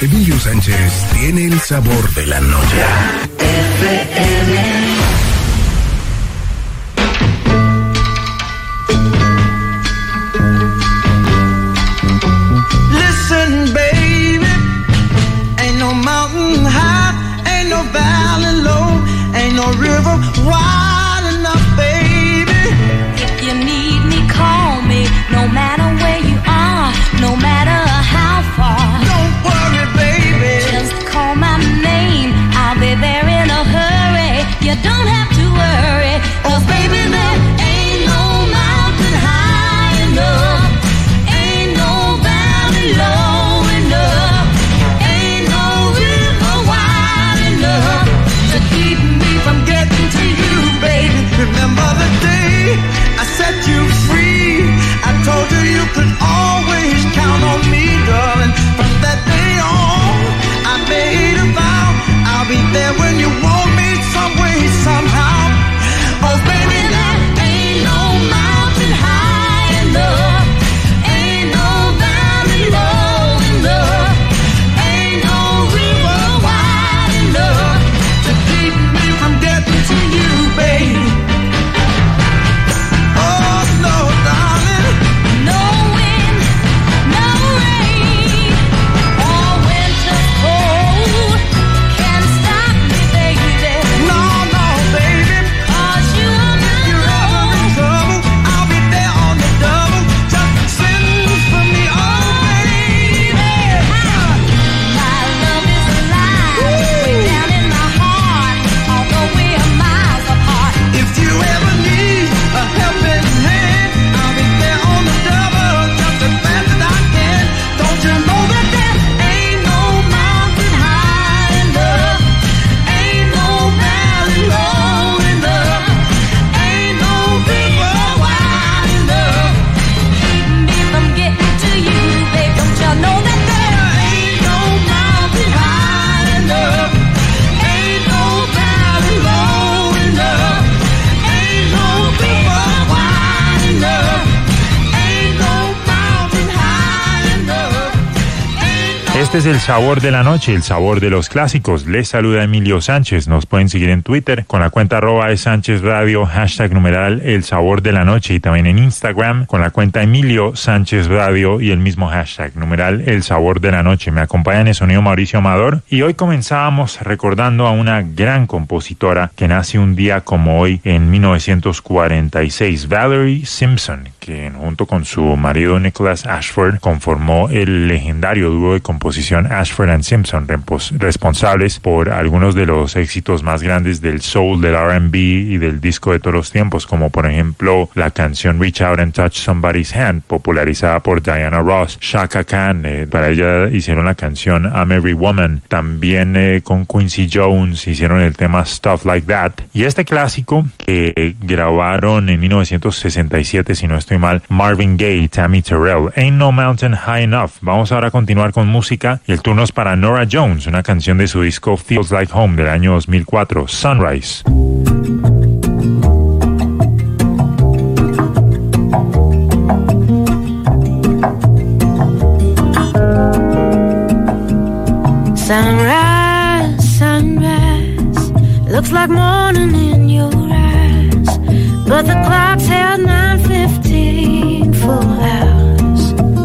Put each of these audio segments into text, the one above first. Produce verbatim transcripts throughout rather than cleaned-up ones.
Emilio Sánchez tiene el sabor de la noche. F M. Listen, baby, ain't no mountain high, ain't no valley low, ain't no river wide enough, baby. If you need me, call me, no matter where you are, no matter how far. Don't worry, baby, just call my name, I'll be there in a hurry. You don't have to worry, 'cause baby, there ain't no mountain high enough, ain't no valley low enough, ain't no river wide enough to keep me from getting to you, baby. Remember the day I set you free, I told you you could always count on me, darling. From that day on, I made a vow, I'll be there when you want me, some way, somehow. Oh baby, there ain't no mountain high enough, ain't no valley low enough, ain't no river wide enough to keep me from getting to you, baby. Oh no, darling, No wind, no rain, or winter's cold can stop me, baby. no, no, baby. 'Cause you are my You're ever in love. trouble, I'll be there on the double. Just send for me, oh baby. My love is alive, way down in my heart, although we are miles apart. If you ever need a helping hand, I'll be there on the double, just as fast as I can. Don't you know that there ain't no mountain high enough, ain't no valley low enough, ain't no river wide enough Keep me from getting to you, babe. Don't you know that there ain't no mountain high enough, ain't no valley low enough, ain't no river wide enough, ain't no mountain high enough, ain't no. Este es el sabor de la noche, el sabor de los clásicos. Les saluda Emilio Sánchez. Nos pueden seguir en Twitter con la cuenta arroba de Sánchez Radio, hashtag numeral el sabor de la noche, y también en Instagram con la cuenta Emilio Sánchez Radio y el mismo hashtag numeral el sabor de la noche. Me acompaña en el sonido Mauricio Amador, y hoy comenzábamos recordando a una gran compositora que nace un día como hoy en mil novecientos cuarenta y seis, Valerie Simpson, que junto con su marido Nicholas Ashford conformó el legendario dúo de composición Ashford and Simpson, repos- responsables por algunos de los éxitos más grandes del soul, del R and B y del disco de todos los tiempos, como por ejemplo la canción Reach Out and Touch Somebody's Hand, popularizada por Diana Ross. Chaka Khan, eh, para ella hicieron la canción I'm Every Woman. También eh, con Quincy Jones hicieron el tema Stuff Like That. Y este clásico que eh, grabaron en mil novecientos sesenta y siete, si no estoy mal, Marvin Gaye, Tammy Terrell, Ain't No Mountain High Enough. Vamos ahora a continuar con música, y el turno es para Norah Jones, una canción de su disco Feels Like Home del año dos mil cuatro, Sunrise. Sunrise, sunrise, looks like morning in your eyes, but the clock's held nine fifteen full hours.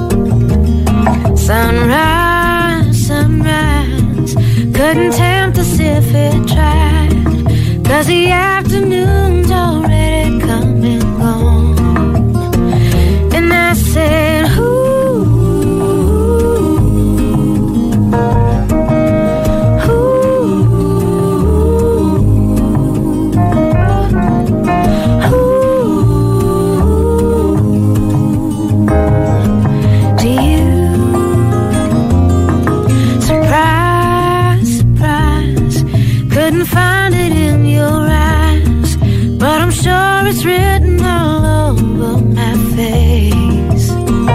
Sunrise, sunrise, couldn't tempt us if it tried, 'cause the afternoon's already come and gone. And I said, ooh, find it in your eyes, but I'm sure it's written all over my face.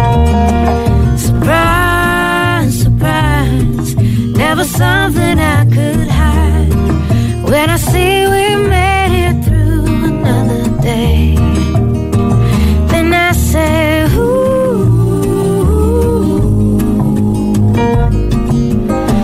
Surprise, surprise, never something I could hide. When I see we made it through another day, then I say, ooh,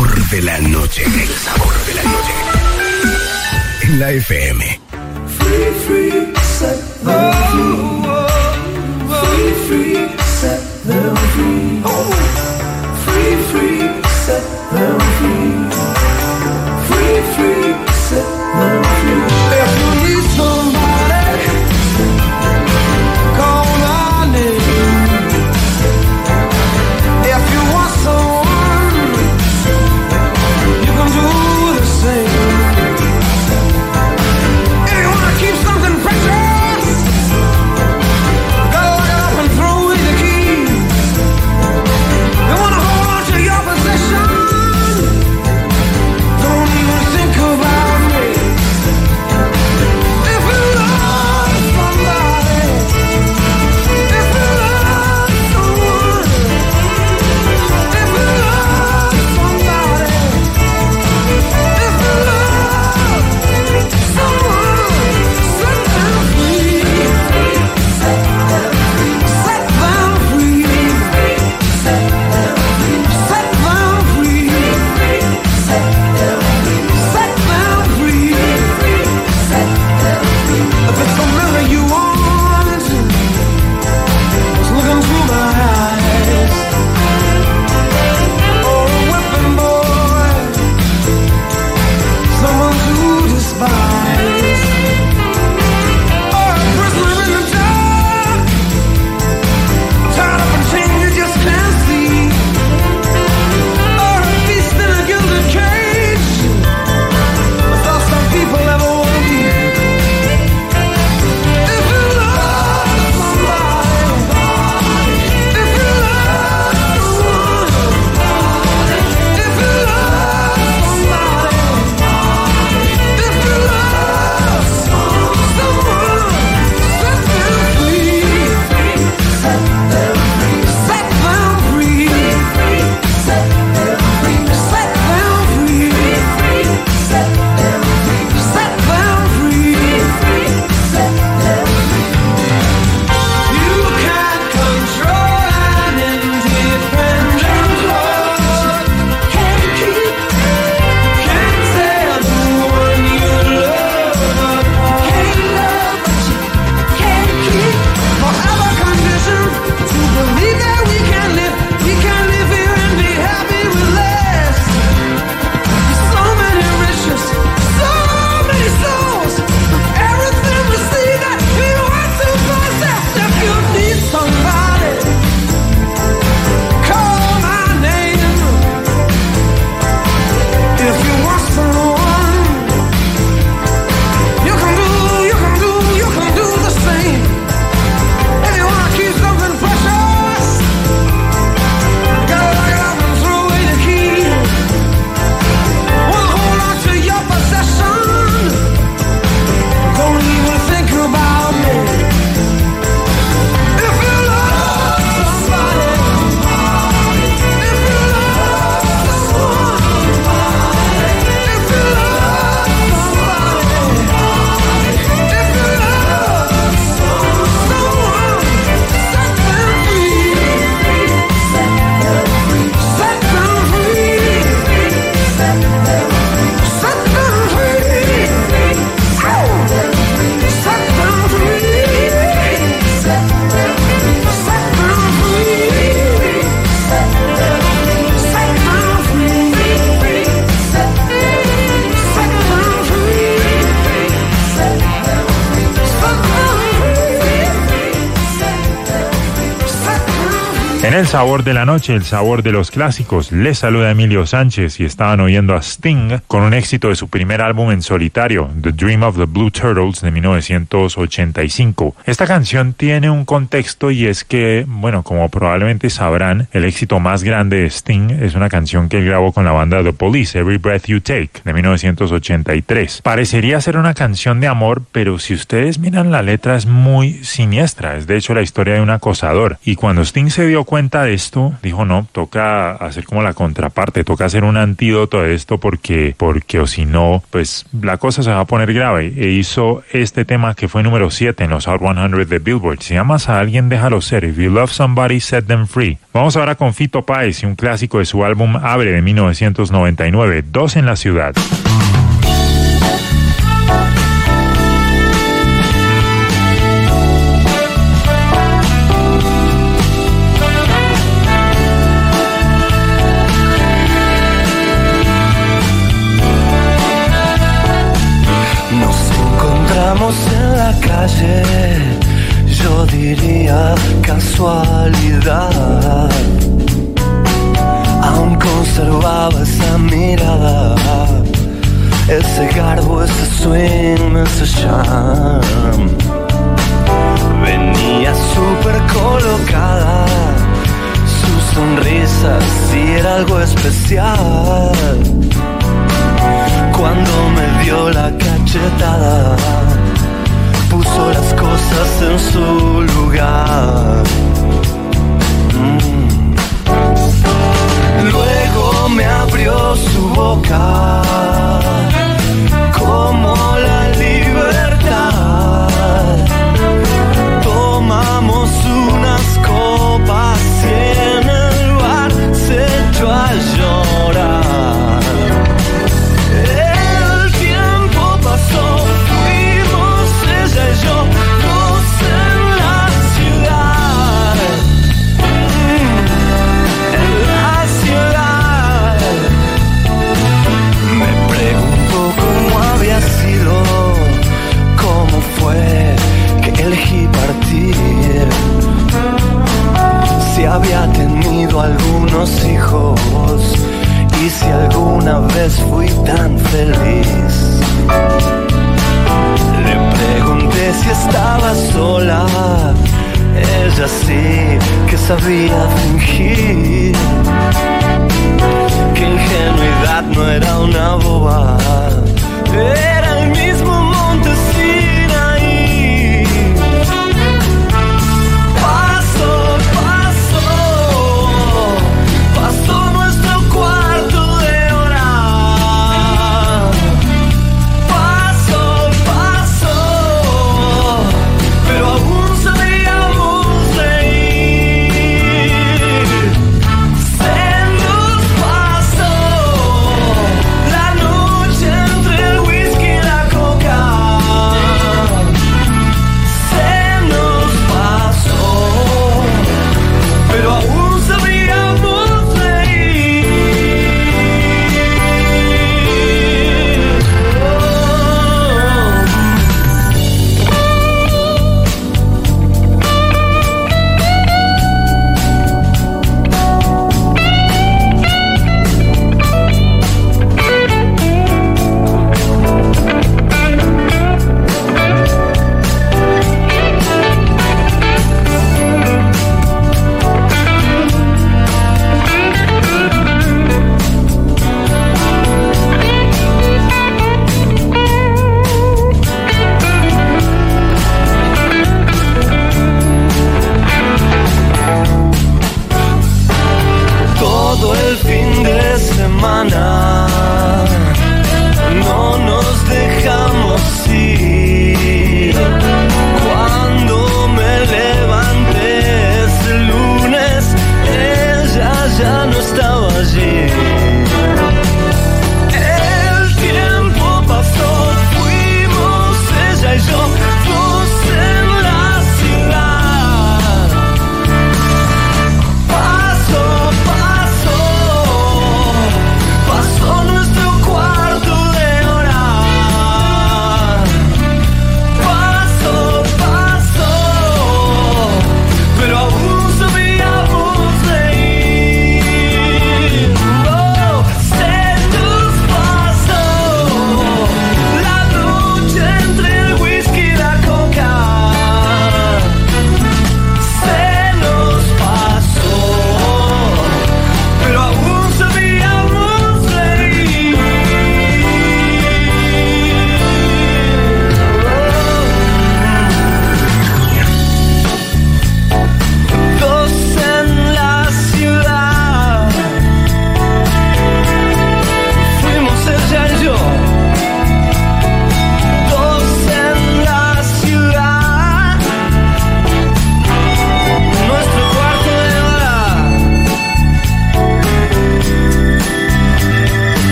sabor de la noche. El sabor de la noche. En la F M. Free, free, set them free. Free, free, set them free. Free, free, set them free. Free, free, set them free. If you need somebody, call my name. If you want someone, you can do the same. If you want to keep something precious, go up and throw away the key. You want to hold on to your possession, don't even think about me. If you love somebody, if you love someone, if you love somebody, if you love someone, set them free. Set them free. Set them free. Set them free. Set them free. Set them free. Set them free. Set them free. If it's a mirror you want, just look into my eyes. Or a weapon, boy, someone to despise. Or a prisoner in the dark, tied up in chains you just can't see. Or a beast in a gilded cage, that's all some people ever want to be. If you love somebody, if you love someone, if you love somebody, if you love someone, set them free. Set them free. Set them free. Set them free. Set them free. Set them free. Set them free. Set them free. You can't control an independent heart. Can't keep, can't tell the one you love. Can't love, but you can't keep. Forever conditioned to believe that we can live, we can live here and be happy with less. So many riches, so many souls, everything we see that we want to possess. If you need somebody, call my name. If you want someone, you can do, you can do, you can do the same. If you want to keep something precious, gotta lock it up and throw away the key. Wanna hold on to your possession, don't even think about me. If you love somebody, if you love someone, if you love somebody, if you love someone, set them free. Set them free. Set them free. Set them free. Set them free. Ow! Set them free. Set them free. Set them free. Set them free. Set them free. Set them free. Set them free. Set them free. Set them free. En el sabor de la noche, el sabor de los clásicos, les saluda Emilio Sánchez y estaban oyendo a Sting con un éxito de su primer álbum en solitario, The Dream of the Blue Turtles, de mil novecientos ochenta y cinco. Esta canción tiene un contexto y es que, bueno, como probablemente sabrán, el éxito más grande de Sting es una canción que él grabó con la banda The Police, Every Breath You Take, de mil novecientos ochenta y tres. Parecería ser una canción de amor, pero si ustedes miran la letra es muy siniestra, es de hecho la historia de un acosador. Y cuando Sting se dio cuenta de esto, dijo, no, toca hacer como la contraparte, toca hacer un antídoto a esto porque, porque o si no, pues la cosa se va a poner grave. E hizo este tema que fue número siete en los Hot cien de Billboard. Si amas a alguien, déjalo ser. If you love somebody, set them free. Vamos ahora con Fito Páez y un clásico de su álbum Abre de mil novecientos noventa y nueve, Dos en la ciudad. En la calle, yo diría casualidad. Aún conservaba esa mirada, ese garbo, ese swing, ese charm. Venía súper colocada, su sonrisa sí era algo especial. Cuando me dio la cachetada, puso las cosas en su lugar. Mm. Luego me abrió su boca como la libertad. Tomamos unas copas y en el bar se echó a llorar. Si había tenido algunos hijos y si alguna vez fui tan feliz. Le pregunté si estaba sola, ella sí que sabía fingir. Que ingenuidad no era una boba, era el mismo monte Sinaí. Whisky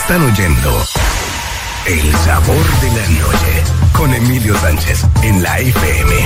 Están oyendo El Sabor de la Noche con Emilio Sánchez en la F M.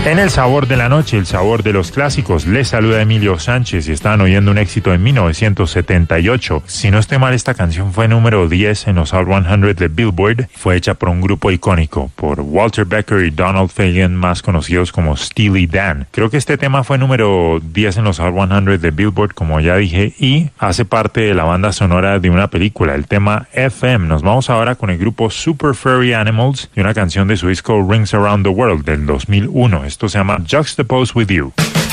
En el sabor de la noche, el sabor de los clásicos, les saluda Emilio Sánchez y están oyendo un éxito de mil novecientos setenta y ocho. Si no estoy mal, esta canción fue número diez en los Hot cien de Billboard. Fue hecha por un grupo icónico, por Walter Becker y Donald Fagen, más conocidos como Steely Dan. Creo que este tema fue número diez en los Hot cien de Billboard, como ya dije, y hace parte de la banda sonora de una película, el tema F M. Nos vamos ahora con el grupo Super Furry Animals y una canción de su disco Rings Around the World del dos mil uno. Esto se llama Juxtapose With You.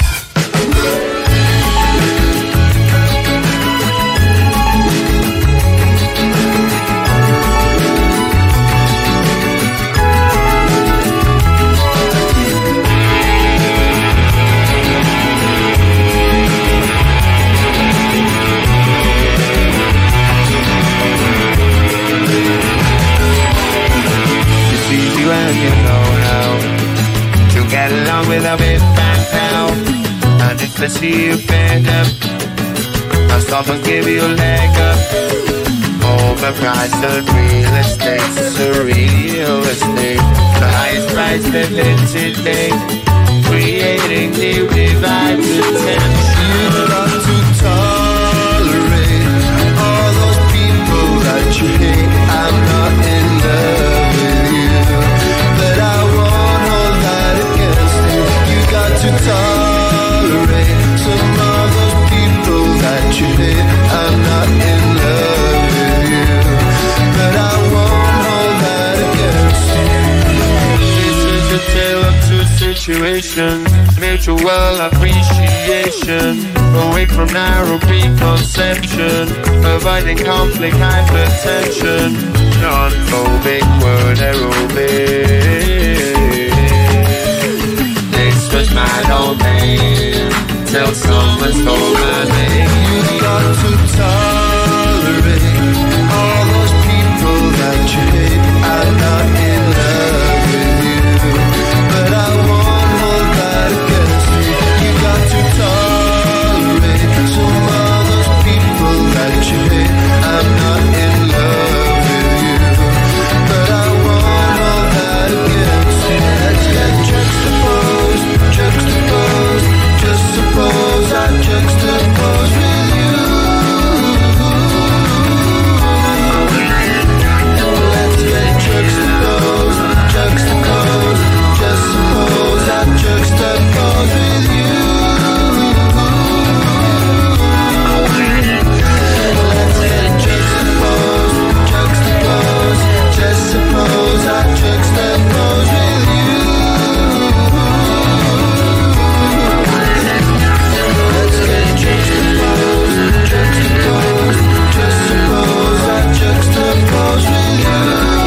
With a bit back now, and if I see you fed up, I'll stop and give you a leg up. Overpriced on real estate, surreal estate, the highest price living today, creating new divides and tension. You got to tolerate all those people that you hate. I'm not in love with you, but I won't hold that against you. You got to tolerate some of those people that you hate. I'm not in love with you, but I won't hold that against you. This is a tale of two situations, mutual appreciation, away from narrow preconception, avoiding conflict, hypertension, non-phobic word aerobic. This was my domain, till someone stole my name. You got to tolerate all those people that you hate. I'm not in love with you, but I won't hold that against you. You got to tolerate some of those people that you hate. I'm not in love with you, but I won't hold that against you. Let's get juxtaposed, juxtaposed. Just suppose I juxtapose with you. Let's get juxtaposed, juxtaposed. Just suppose I juxtapose with you. Let's get juxtaposed, juxtaposed. Just suppose I juxtapose with you. Let's get juxtaposed, juxtaposed. Just suppose I juxtapose with you.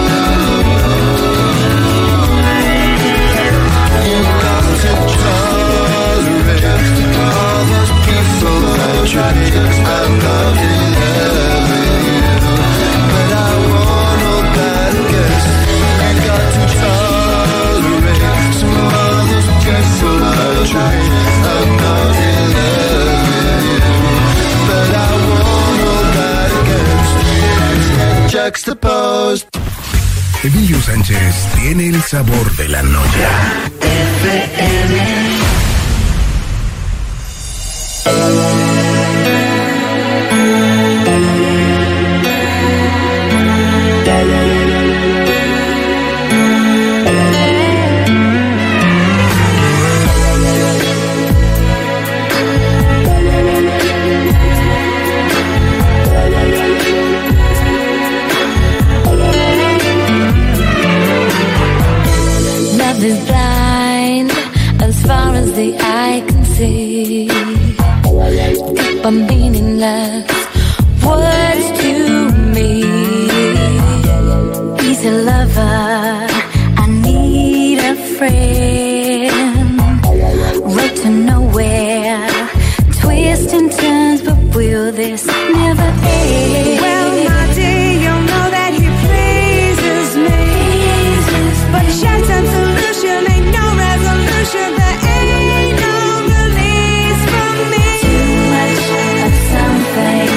You got to tolerate all those people that you hate. I'm not in love with you, but I won't hold that against you. You got to tolerate some of those people that you hate. I'm not in love with you, but I won't hold that against you. Juxtaposed. Emilio Sánchez tiene el sabor de la noche. Love is blind as far as the eye can see. Deep and meaningless words to me. He's a lover, I need a friend. Road to nowhere, twists and turns, but will this never end? Well, my dear, you know that he pleases me, but short term solution ain't no resolution. There ain't no release from me. Too much of something.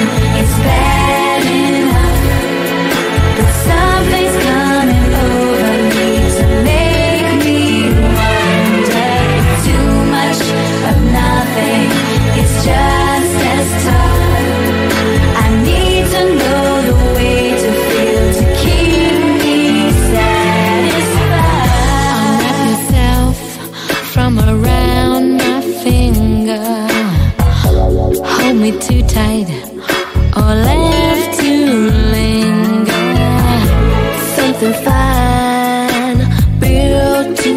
to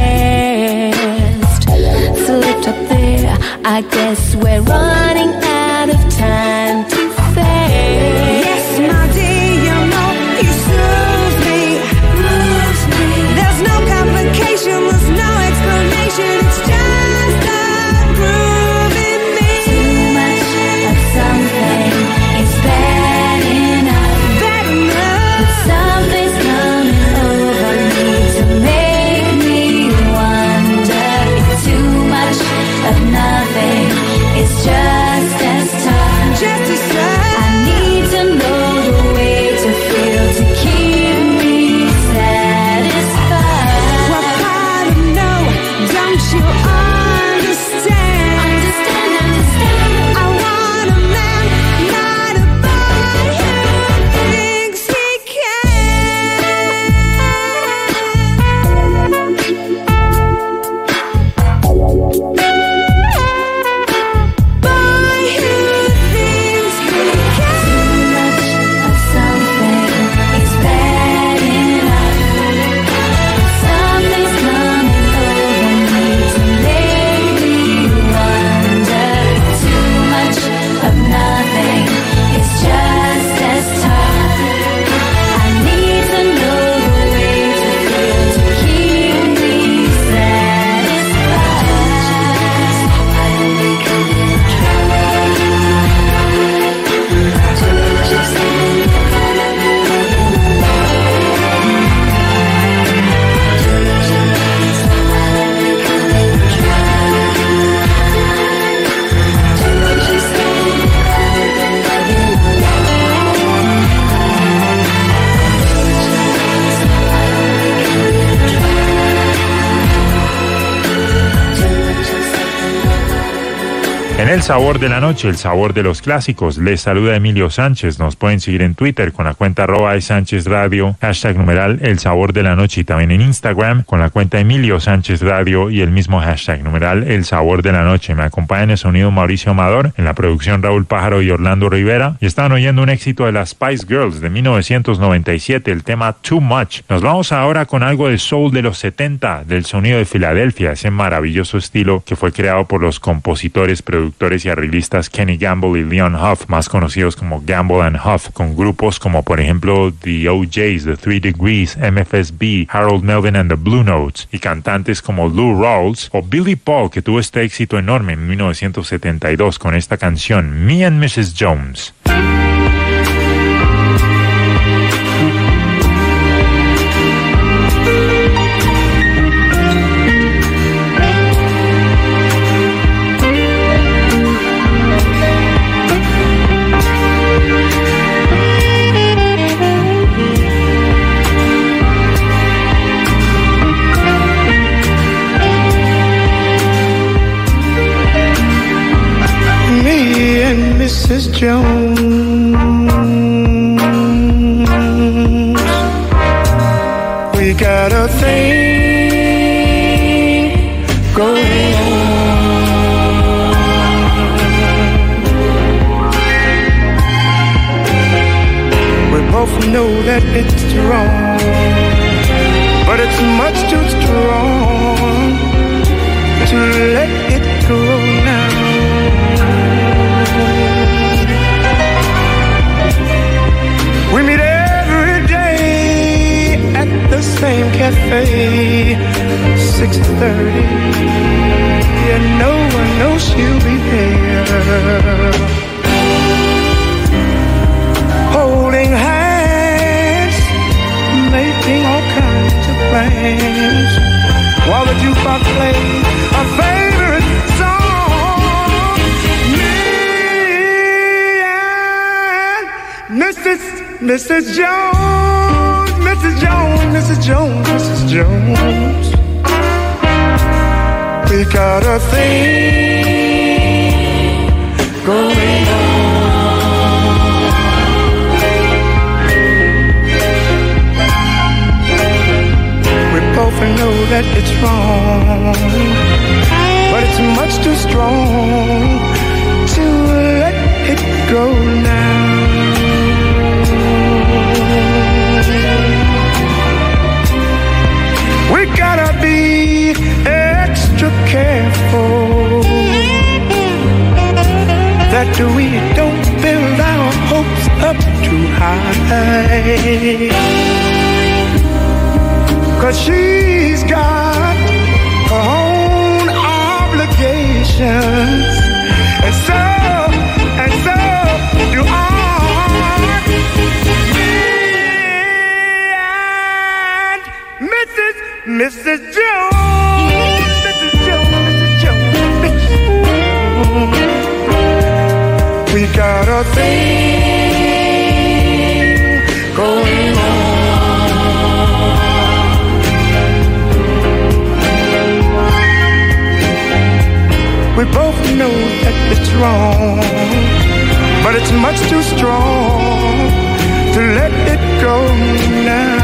last. Slipped up there, I guess we're running out of time to fast. Yes, my dear, you know you soothe me, moves me. There's no complication, there's no explanation. It's just a groove in me. Too much of something is bad enough, bad enough. But something's coming over me to make me wonder if too much of nothing is just as tough, just as tough. I need to know the way to feel to keep me satisfied. Well, I don't know, don't you understand? Understand, understand. I want a man, not a boy who thinks he Boy who thinks he can. Too much of something is bad enough. Something's coming over me to make me wonder. Too much of nothing is just as tough. I need to know the way to feel to keep me satisfied. I only can try to just En El Sabor de la Noche, el sabor de los clásicos, les saluda Emilio Sánchez. Nos pueden seguir en Twitter con la cuenta arroba Sánchez Radio, hashtag numeral El Sabor de la Noche, y también en Instagram con la cuenta Emilio Sánchez Radio y el mismo hashtag numeral El Sabor de la Noche. Me acompaña en el sonido Mauricio Amador, en la producción Raúl Pájaro y Orlando Rivera, y están oyendo un éxito de las Spice Girls de mil novecientos noventa y siete, el tema Too Much. Nos vamos ahora con algo de soul de los setenta, del sonido de Filadelfia, ese maravilloso estilo que fue creado por los compositores, productores y arreglistas Kenny Gamble y Leon Huff, más conocidos como Gamble and Huff, con grupos como por ejemplo The O Js, The Three Degrees, M F S B, Harold Melvin and the Blue Notes, y cantantes como Lou Rawls o Billy Paul, que tuvo este éxito enorme en mil novecientos setenta y dos con esta canción Me and missus Jones. missus Jones, we got a thing going on. We both know that it's wrong, but it's much too strong to let it go now. We meet every day at the same cafe, six thirty, and no one knows she'll be there. Holding hands, making all kinds of plans, while the jukebox plays a favorite song. Me and missus missus Jones, missus Jones, missus Jones, missus Jones, we got a thing going on. We both know that it's wrong, but it's much too strong to let it go now. We We gotta be extra careful that we don't build our hopes up too high. 'Cause she's got her own obligations, and so, and so do I. Me and Missus Missus Jones, Missus Jones, Missus Jones, Missus Jones. We got a thing going on. We both know that it's wrong, but it's much too strong to let it go now.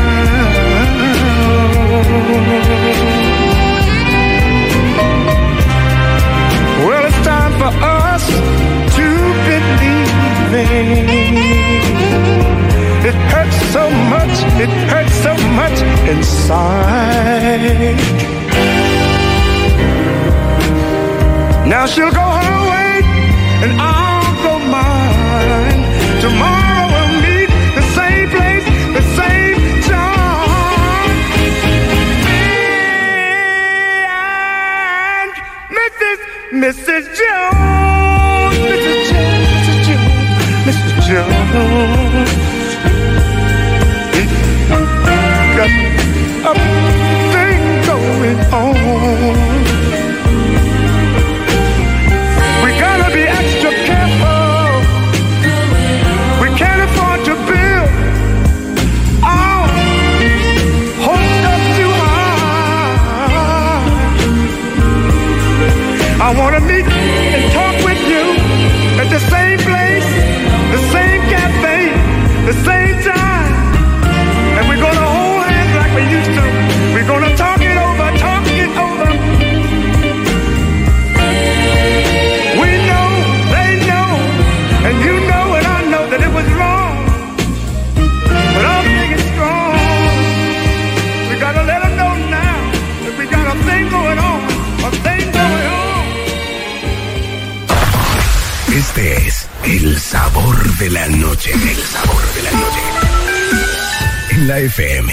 Well, it's time for us to believe in. It hurts so much, it hurts so much inside. Now she'll go her way and I'll go mine. Tomorrow we'll meet the same place, the same time. Me and Missus Missus Jones, Missus Jones, Missus Jones, Missus Jones. Got a thing going on. We gotta be extra careful. We can't afford to build our hopes up too high. I wanna meet and talk with you at the same place, the same cafe, the same time. And we're gonna hold hands like we used to. We're gonna talk it over, talk it over. We know, they know, and you know and I know that it was wrong. But I'm thinking strong. We gotta let them know now that we got a thing going on, a thing going on. Este es el sabor de la noche, el sabor de la noche. En la F M.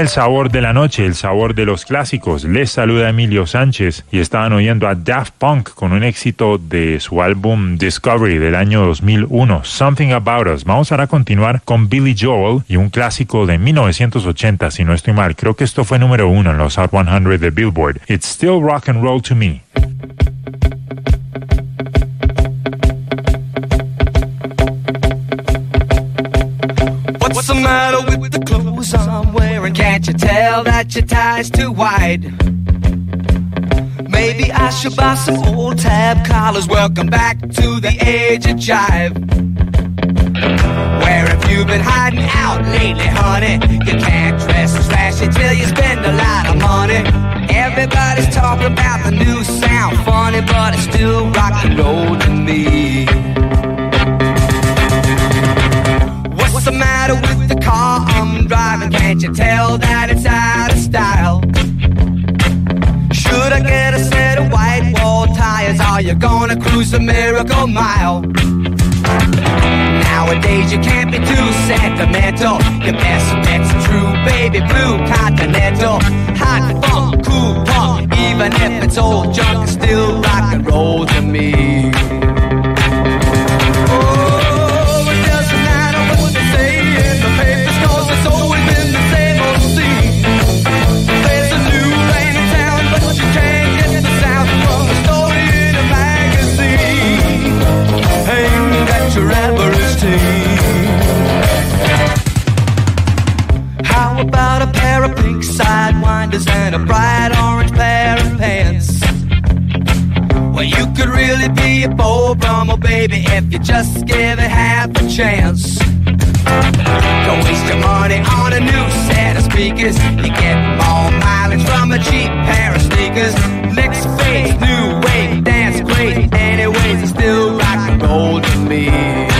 sabor de la noche, el sabor de los clásicos. Les saluda Emilio Sánchez y estaban oyendo a Daft Punk con un éxito de su álbum Discovery del año dos mil uno, Something About Us. Vamos ahora a continuar con Billy Joel y un clásico de mil novecientos ochenta, si no estoy mal. Creo que esto fue número uno en los Hot cien de Billboard. It's Still Rock and Roll to Me. What's the matter with the clothes I'm wearing? Can't you tell that your tie's too wide? Maybe I should buy some old tab collars. Welcome back to the age of jive. Where have you been hiding out lately, honey? You can't dress as flashy till you spend a lot of money. Everybody's talking about the new sound, funny, but it's still rock and roll to me. What's the matter with the car I'm driving? Can't you tell that it's out of style? Should I get a set of white wall tires? Are you gonna cruise the Miracle Mile? Nowadays you can't be too sentimental. Your best bet's a true baby blue Continental. Hot funk, cool punk, even if it's old junk, it's still rock and roll to me. How about a pair of pink sidewinders and a bright orange pair of pants? Well, you could really be a Beau Brummel, baby, if you just give it half a chance. Don't waste your money on a new set of speakers. You get more mileage from a cheap pair of sneakers. Next phase, new wave, dance great. Anyways, it's still rock and roll to me.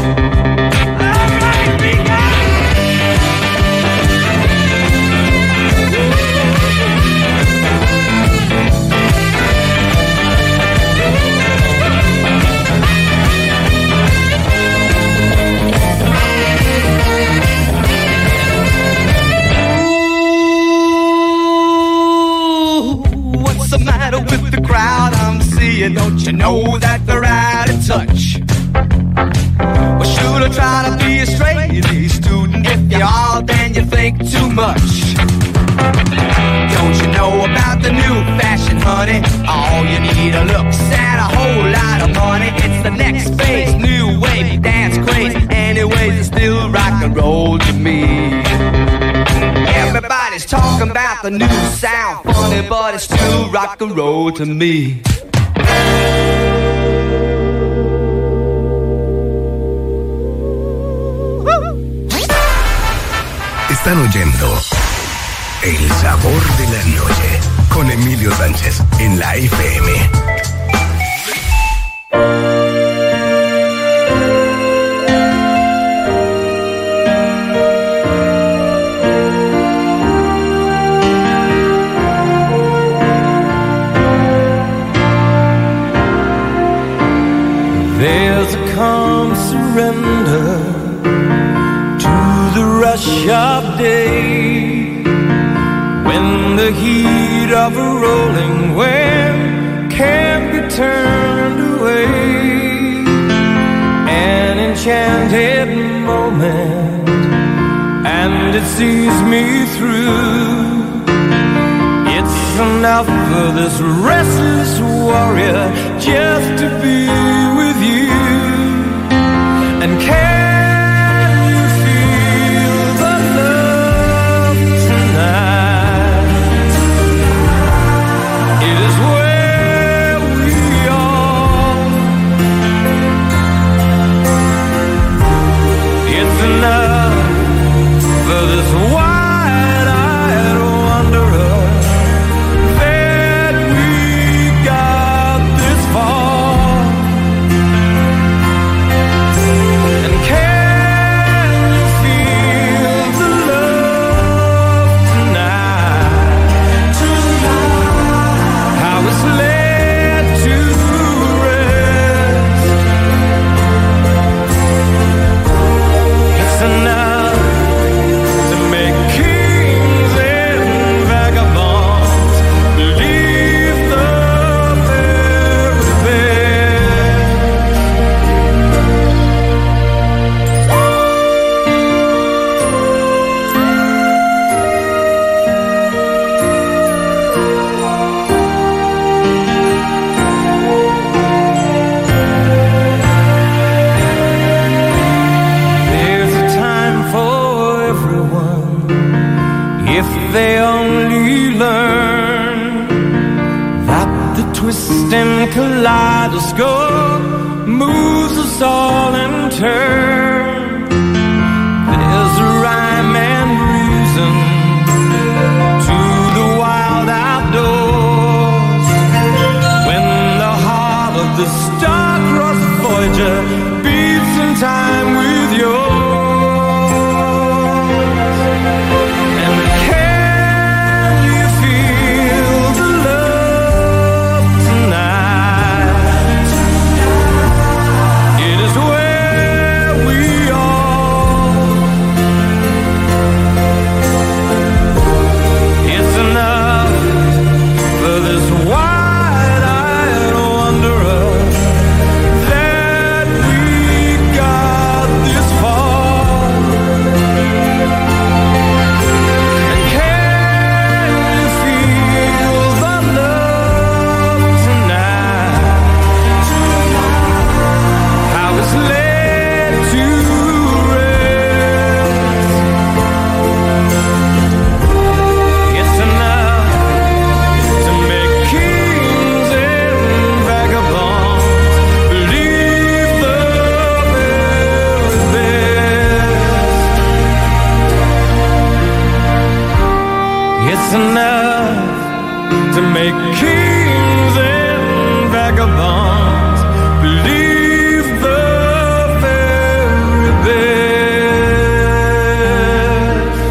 With the crowd I'm seeing, don't you know that they're out of touch? Well, should I try to be a straight A student? If you are, then you think too much. Don't you know about the new fashion, honey? All you need are looks and a whole lot of money. It's the next phase, new wave, dance craze. Anyways, it's still rock and roll to me. Everybody's talking about the new sound, funny, but it's still rock and roll to me. Están oyendo El Sabor de la Noche con Emilio Sánchez en la F M. There's a calm surrender to the rush of day, when the heat of a rolling wave can't be turned away. An enchanted moment, and it sees me through. It's enough for this restless warrior just to be with you. And can you feel the love tonight? It is where we are. It's enough for this wide-eyed wanderer that we got this far. twisting kaleidoscope moves us all in turn. There's a rhyme and reason to the wild outdoors. When the heart of the star-crossed Voyager beats in time with yours. It's enough to make kings and vagabonds believe the very best.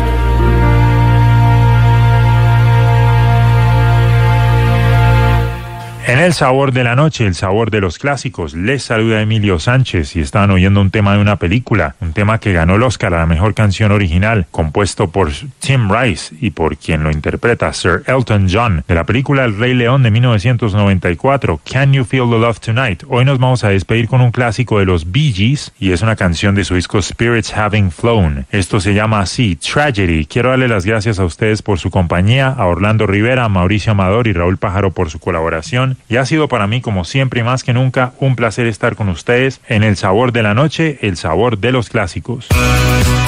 En el sabor de la noche, el sabor de los clásicos, les saluda Emilio Sánchez y estaban oyendo un tema de una película, un tema que ganó el Oscar a la mejor canción original, compuesto por Tim Rice y por quien lo interpreta, Sir Elton John, de la película El Rey León de mil novecientos noventa y cuatro, Can You Feel the Love Tonight. Hoy nos vamos a despedir con un clásico de los Bee Gees y es una canción de su disco Spirits Having Flown. Esto se llama así, Tragedy. Quiero darle las gracias a ustedes por su compañía, a Orlando Rivera, a Mauricio Amador y Raúl Pájaro por su colaboración. Y ha sido para mí, como siempre y más que nunca, un placer estar con ustedes en El Sabor de la Noche, el sabor de los clásicos.